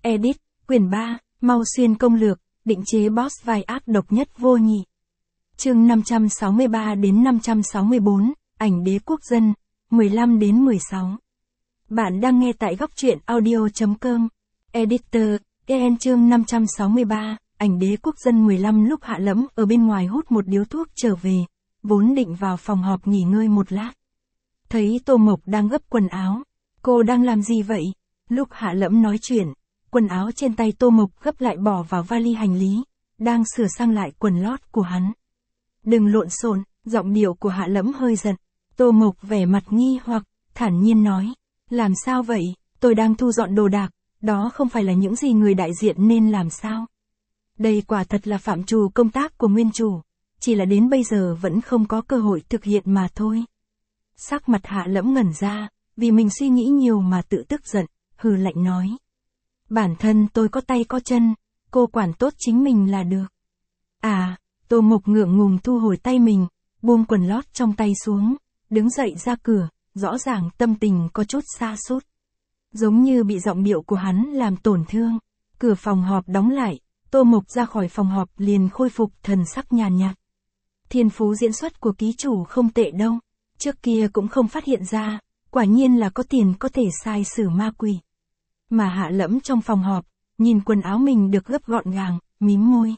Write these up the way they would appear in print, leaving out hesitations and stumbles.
Edit, quyển 3, Mau Xuyên công lược, định chế boss vai ác độc nhất vô nhị. Chương 563 đến 564, ảnh đế quốc dân, 15 đến 16. Bạn đang nghe tại góc truyện audio.com. Editor, EN chương 563, ảnh đế quốc dân 15 lúc Hạ Lẫm ở bên ngoài hút một điếu thuốc trở về, vốn định vào phòng họp nghỉ ngơi một lát. Thấy Tô Mộc đang gấp quần áo. Cô đang làm gì vậy? Lúc Hạ Lẫm nói chuyện, quần áo trên tay Tô Mộc gấp lại bỏ vào vali hành lý, đang sửa sang lại quần lót của hắn. Đừng lộn xộn, giọng điệu của Hạ Lẫm hơi giận. Tô Mộc vẻ mặt nghi hoặc, thản nhiên nói, làm sao vậy, tôi đang thu dọn đồ đạc, đó không phải là những gì người đại diện nên làm sao? Đây quả thật là phạm trù công tác của nguyên chủ, chỉ là đến bây giờ vẫn không có cơ hội thực hiện mà thôi. Sắc mặt Hạ Lẫm ngẩn ra, vì mình suy nghĩ nhiều mà tự tức giận, hừ lạnh nói. Bản thân tôi có tay có chân, cô quản tốt chính mình là được. À, Tô Mộc ngượng ngùng thu hồi tay mình, buông quần lót trong tay xuống, đứng dậy ra cửa, rõ ràng tâm tình có chút sa sút. Giống như bị giọng điệu của hắn làm tổn thương. Cửa phòng họp đóng lại, Tô Mộc ra khỏi phòng họp liền khôi phục thần sắc nhàn nhạt. Thiên phú diễn xuất của ký chủ không tệ đâu, trước kia cũng không phát hiện ra, quả nhiên là có tiền có thể sai xử ma quỷ. Mà Hạ Lẫm trong phòng họp, nhìn quần áo mình được gấp gọn gàng, mím môi.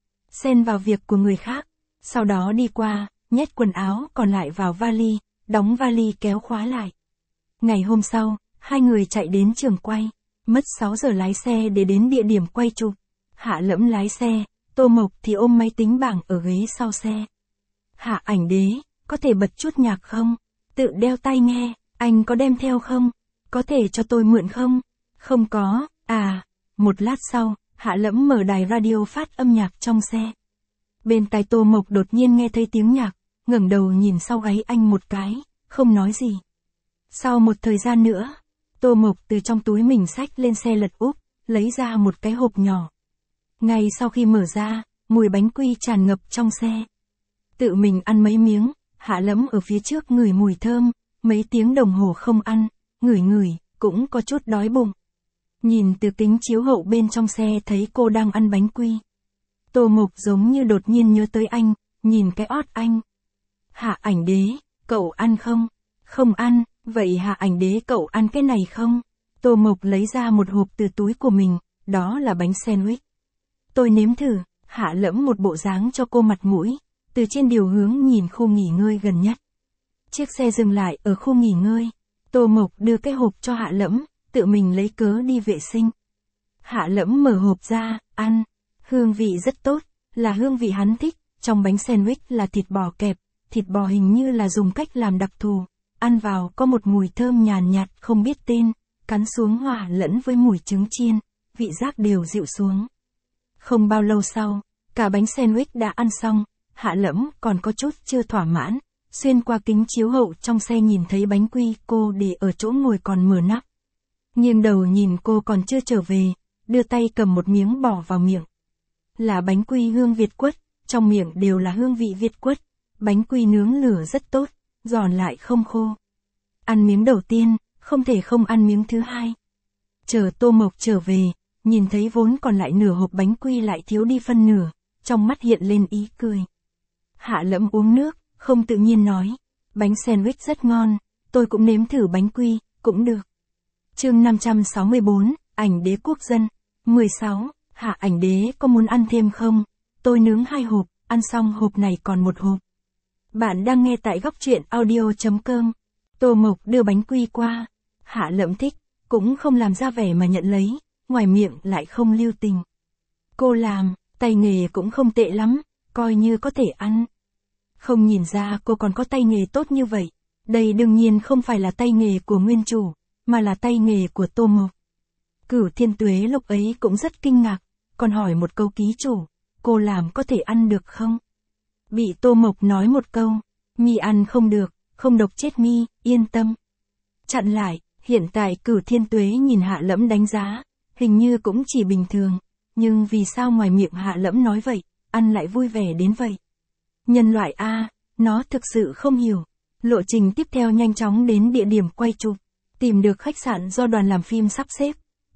Xen vào việc của người khác, sau đó đi qua, nhét quần áo còn lại vào vali, đóng vali kéo khóa lại. Ngày hôm sau, hai người chạy đến trường quay, mất 6 giờ lái xe để đến địa điểm quay chụp. Hạ Lẫm lái xe, Tô Mộc thì ôm máy tính bảng ở ghế sau xe. Hạ ảnh đế, có thể bật chút nhạc không? Tự đeo tai nghe, anh có đem theo không? Có thể cho tôi mượn không? Không có, à. Một lát sau, Hạ Lẫm mở đài radio phát âm nhạc trong xe. Bên tai Tô Mộc đột nhiên nghe thấy tiếng nhạc, ngẩng đầu nhìn sau gáy anh một cái, không nói gì. Sau một thời gian nữa, Tô Mộc từ trong túi mình xách lên xe lật úp, lấy ra một cái hộp nhỏ. Ngay sau khi mở ra, mùi bánh quy tràn ngập trong xe. Tự mình ăn mấy miếng, Hạ Lẫm ở phía trước ngửi mùi thơm, mấy tiếng đồng hồ không ăn, ngửi, cũng có chút đói bụng. Nhìn từ kính chiếu hậu bên trong xe thấy cô đang ăn bánh quy. Tô Mộc giống như đột nhiên nhớ tới anh, nhìn cái ót anh. Hạ ảnh đế, cậu ăn không? Không ăn, vậy Hạ ảnh đế cậu ăn cái này không? Tô Mộc lấy ra một hộp từ túi của mình, đó là bánh sandwich. Tôi nếm thử. Hạ Lẫm một bộ dáng cho cô mặt mũi, từ trên điều hướng nhìn khu nghỉ ngơi gần nhất. Chiếc xe dừng lại ở khu nghỉ ngơi. Tô Mộc đưa cái hộp cho Hạ Lẫm, tự mình lấy cớ đi vệ sinh. Hạ Lẫm mở hộp ra, ăn. Hương vị rất tốt, là hương vị hắn thích. Trong bánh sandwich là thịt bò kẹp, thịt bò hình như là dùng cách làm đặc thù. Ăn vào có một mùi thơm nhàn nhạt không biết tên, cắn xuống hòa lẫn với mùi trứng chiên, vị giác đều dịu xuống. Không bao lâu sau, cả bánh sandwich đã ăn xong, Hạ Lẫm còn có chút chưa thỏa mãn, xuyên qua kính chiếu hậu trong xe nhìn thấy bánh quy cô để ở chỗ ngồi còn mở nắp. Nghiêng đầu nhìn cô còn chưa trở về, đưa tay cầm một miếng bỏ vào miệng. Là bánh quy hương Việt quất, trong miệng đều là hương vị Việt quất, bánh quy nướng lửa rất tốt, giòn lại không khô. Ăn miếng đầu tiên, không thể không ăn miếng thứ hai. Chờ Tô Mộc trở về, nhìn thấy vốn còn lại nửa hộp bánh quy lại thiếu đi phân nửa, trong mắt hiện lên ý cười. Hạ Lẫm uống nước, không tự nhiên nói, bánh sandwich rất ngon, tôi cũng nếm thử bánh quy, cũng được. Chương 564, ảnh đế quốc dân, 16, Hạ ảnh đế có muốn ăn thêm không? Tôi nướng 2 hộp, ăn xong hộp này còn 1 hộp. Bạn đang nghe tại góc truyện audio.com. Tô Mộc đưa bánh quy qua, Hạ Lẫm thích, cũng không làm ra vẻ mà nhận lấy, ngoài miệng lại không lưu tình. Cô làm, tay nghề cũng không tệ lắm, coi như có thể ăn. Không nhìn ra cô còn có tay nghề tốt như vậy, đây đương nhiên không phải là tay nghề của nguyên chủ, mà là tay nghề của Tô Mộc. Cửu Thiên Tuế lúc ấy cũng rất kinh ngạc, còn hỏi một câu ký chủ, cô làm có thể ăn được không? Bị Tô Mộc nói một câu, mi ăn không được, không độc chết mi, yên tâm. Chặn lại, hiện tại Cửu Thiên Tuế nhìn Hạ Lẫm đánh giá, hình như cũng chỉ bình thường, nhưng vì sao ngoài miệng Hạ Lẫm nói vậy, ăn lại vui vẻ đến vậy? Nhân loại A, nó thực sự không hiểu. Lộ trình tiếp theo nhanh chóng đến địa điểm quay chụp, tìm được khách sạn do đoàn làm phim sắp xếp.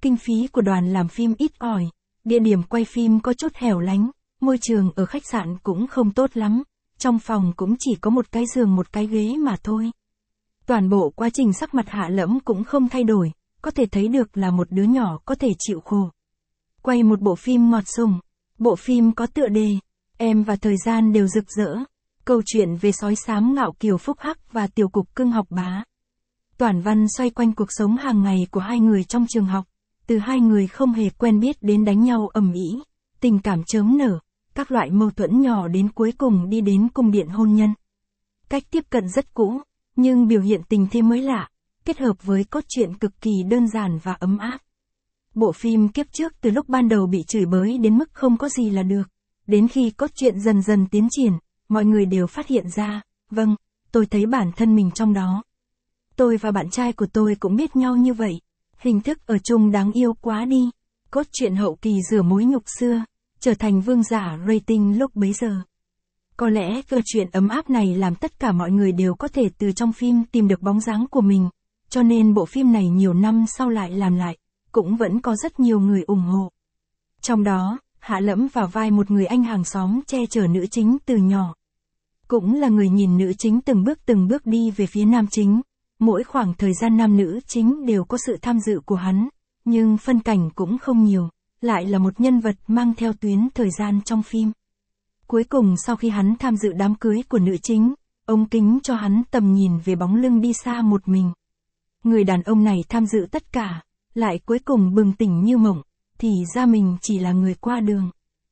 Kinh phí của đoàn làm phim ít ỏi, địa điểm quay phim có chút hẻo lánh, môi trường ở khách sạn cũng không tốt lắm, trong phòng cũng chỉ có một cái giường một cái ghế mà thôi. Toàn bộ quá trình sắc mặt Hạ Lẫm cũng không thay đổi, có thể thấy được là một đứa nhỏ có thể chịu khổ. Quay một bộ phim ngọt sùng, bộ phim có tựa đề, Em và Thời gian đều rực rỡ, câu chuyện về sói xám ngạo kiều phúc hắc và tiểu cục cưng học bá. Toàn văn xoay quanh cuộc sống hàng ngày của hai người trong trường học, từ hai người không hề quen biết đến đánh nhau ầm ĩ, tình cảm chớm nở, các loại mâu thuẫn nhỏ đến cuối cùng đi đến cung điện hôn nhân. Cách tiếp cận rất cũ, nhưng biểu hiện tình thế mới lạ, kết hợp với cốt truyện cực kỳ đơn giản và ấm áp. Bộ phim kiếp trước từ lúc ban đầu bị chửi bới đến mức không có gì là được, đến khi cốt truyện dần dần tiến triển, mọi người đều phát hiện ra, vâng, tôi thấy bản thân mình trong đó. Tôi và bạn trai của tôi cũng biết nhau như vậy, hình thức ở chung đáng yêu quá đi, cốt truyện hậu kỳ rửa mối nhục xưa, trở thành vương giả rating lúc bấy giờ. Có lẽ câu chuyện ấm áp này làm tất cả mọi người đều có thể từ trong phim tìm được bóng dáng của mình, cho nên bộ phim này nhiều năm sau lại làm lại, cũng vẫn có rất nhiều người ủng hộ. Trong đó, Hạ Lẫm vào vai một người anh hàng xóm che chở nữ chính từ nhỏ. Cũng là người nhìn nữ chính từng bước đi về phía nam chính. Mỗi khoảng thời gian nam nữ chính đều có sự tham dự của hắn, nhưng phân cảnh cũng không nhiều, lại là một nhân vật mang theo tuyến thời gian trong phim. Cuối cùng sau khi hắn tham dự đám cưới của nữ chính, ống kính cho hắn tầm nhìn về bóng lưng đi xa một mình. Người đàn ông này tham dự tất cả, lại cuối cùng bừng tỉnh như mộng, thì ra mình chỉ là người qua đường.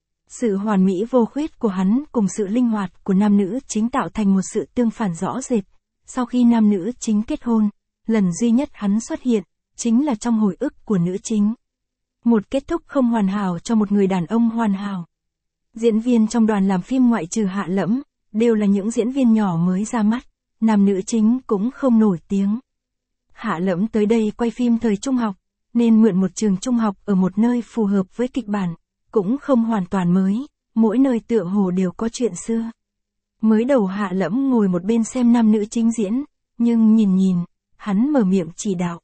Sự hoàn mỹ vô khuyết của hắn cùng sự linh hoạt của nam nữ chính tạo thành một sự tương phản rõ rệt. Sau khi nam nữ chính kết hôn, lần duy nhất hắn xuất hiện, chính là trong hồi ức của nữ chính. Một kết thúc không hoàn hảo cho một người đàn ông hoàn hảo. Diễn viên trong đoàn làm phim ngoại trừ Hạ Lẫm, đều là những diễn viên nhỏ mới ra mắt, nam nữ chính cũng không nổi tiếng. Hạ Lẫm tới đây quay phim thời trung học, nên mượn một trường trung học ở một nơi phù hợp với kịch bản, cũng không hoàn toàn mới, mỗi nơi tựa hồ đều có chuyện xưa. Mới đầu Hạ Lẫm ngồi một bên xem nam nữ chính diễn, nhưng nhìn, hắn mở miệng chỉ đạo.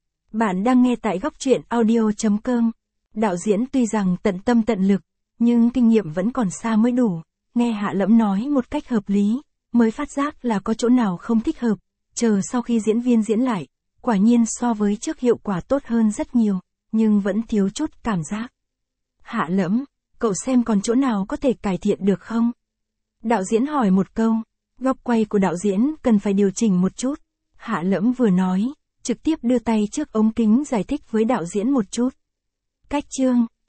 Bạn đang nghe tại góc truyện audio.com. Đạo diễn tuy rằng tận tâm tận lực, nhưng kinh nghiệm vẫn còn xa mới đủ. Nghe Hạ Lẫm nói một cách hợp lý, mới phát giác là có chỗ nào không thích hợp. Chờ sau khi diễn viên diễn lại, quả nhiên so với trước hiệu quả tốt hơn rất nhiều, nhưng vẫn thiếu chút cảm giác. Hạ Lẫm, cậu xem còn chỗ nào có thể cải thiện được không? Đạo diễn hỏi một câu, góc quay của đạo diễn cần phải điều chỉnh một chút. Hạ Lẫm vừa nói, trực tiếp đưa tay trước ống kính giải thích với đạo diễn một chút. Cách chương,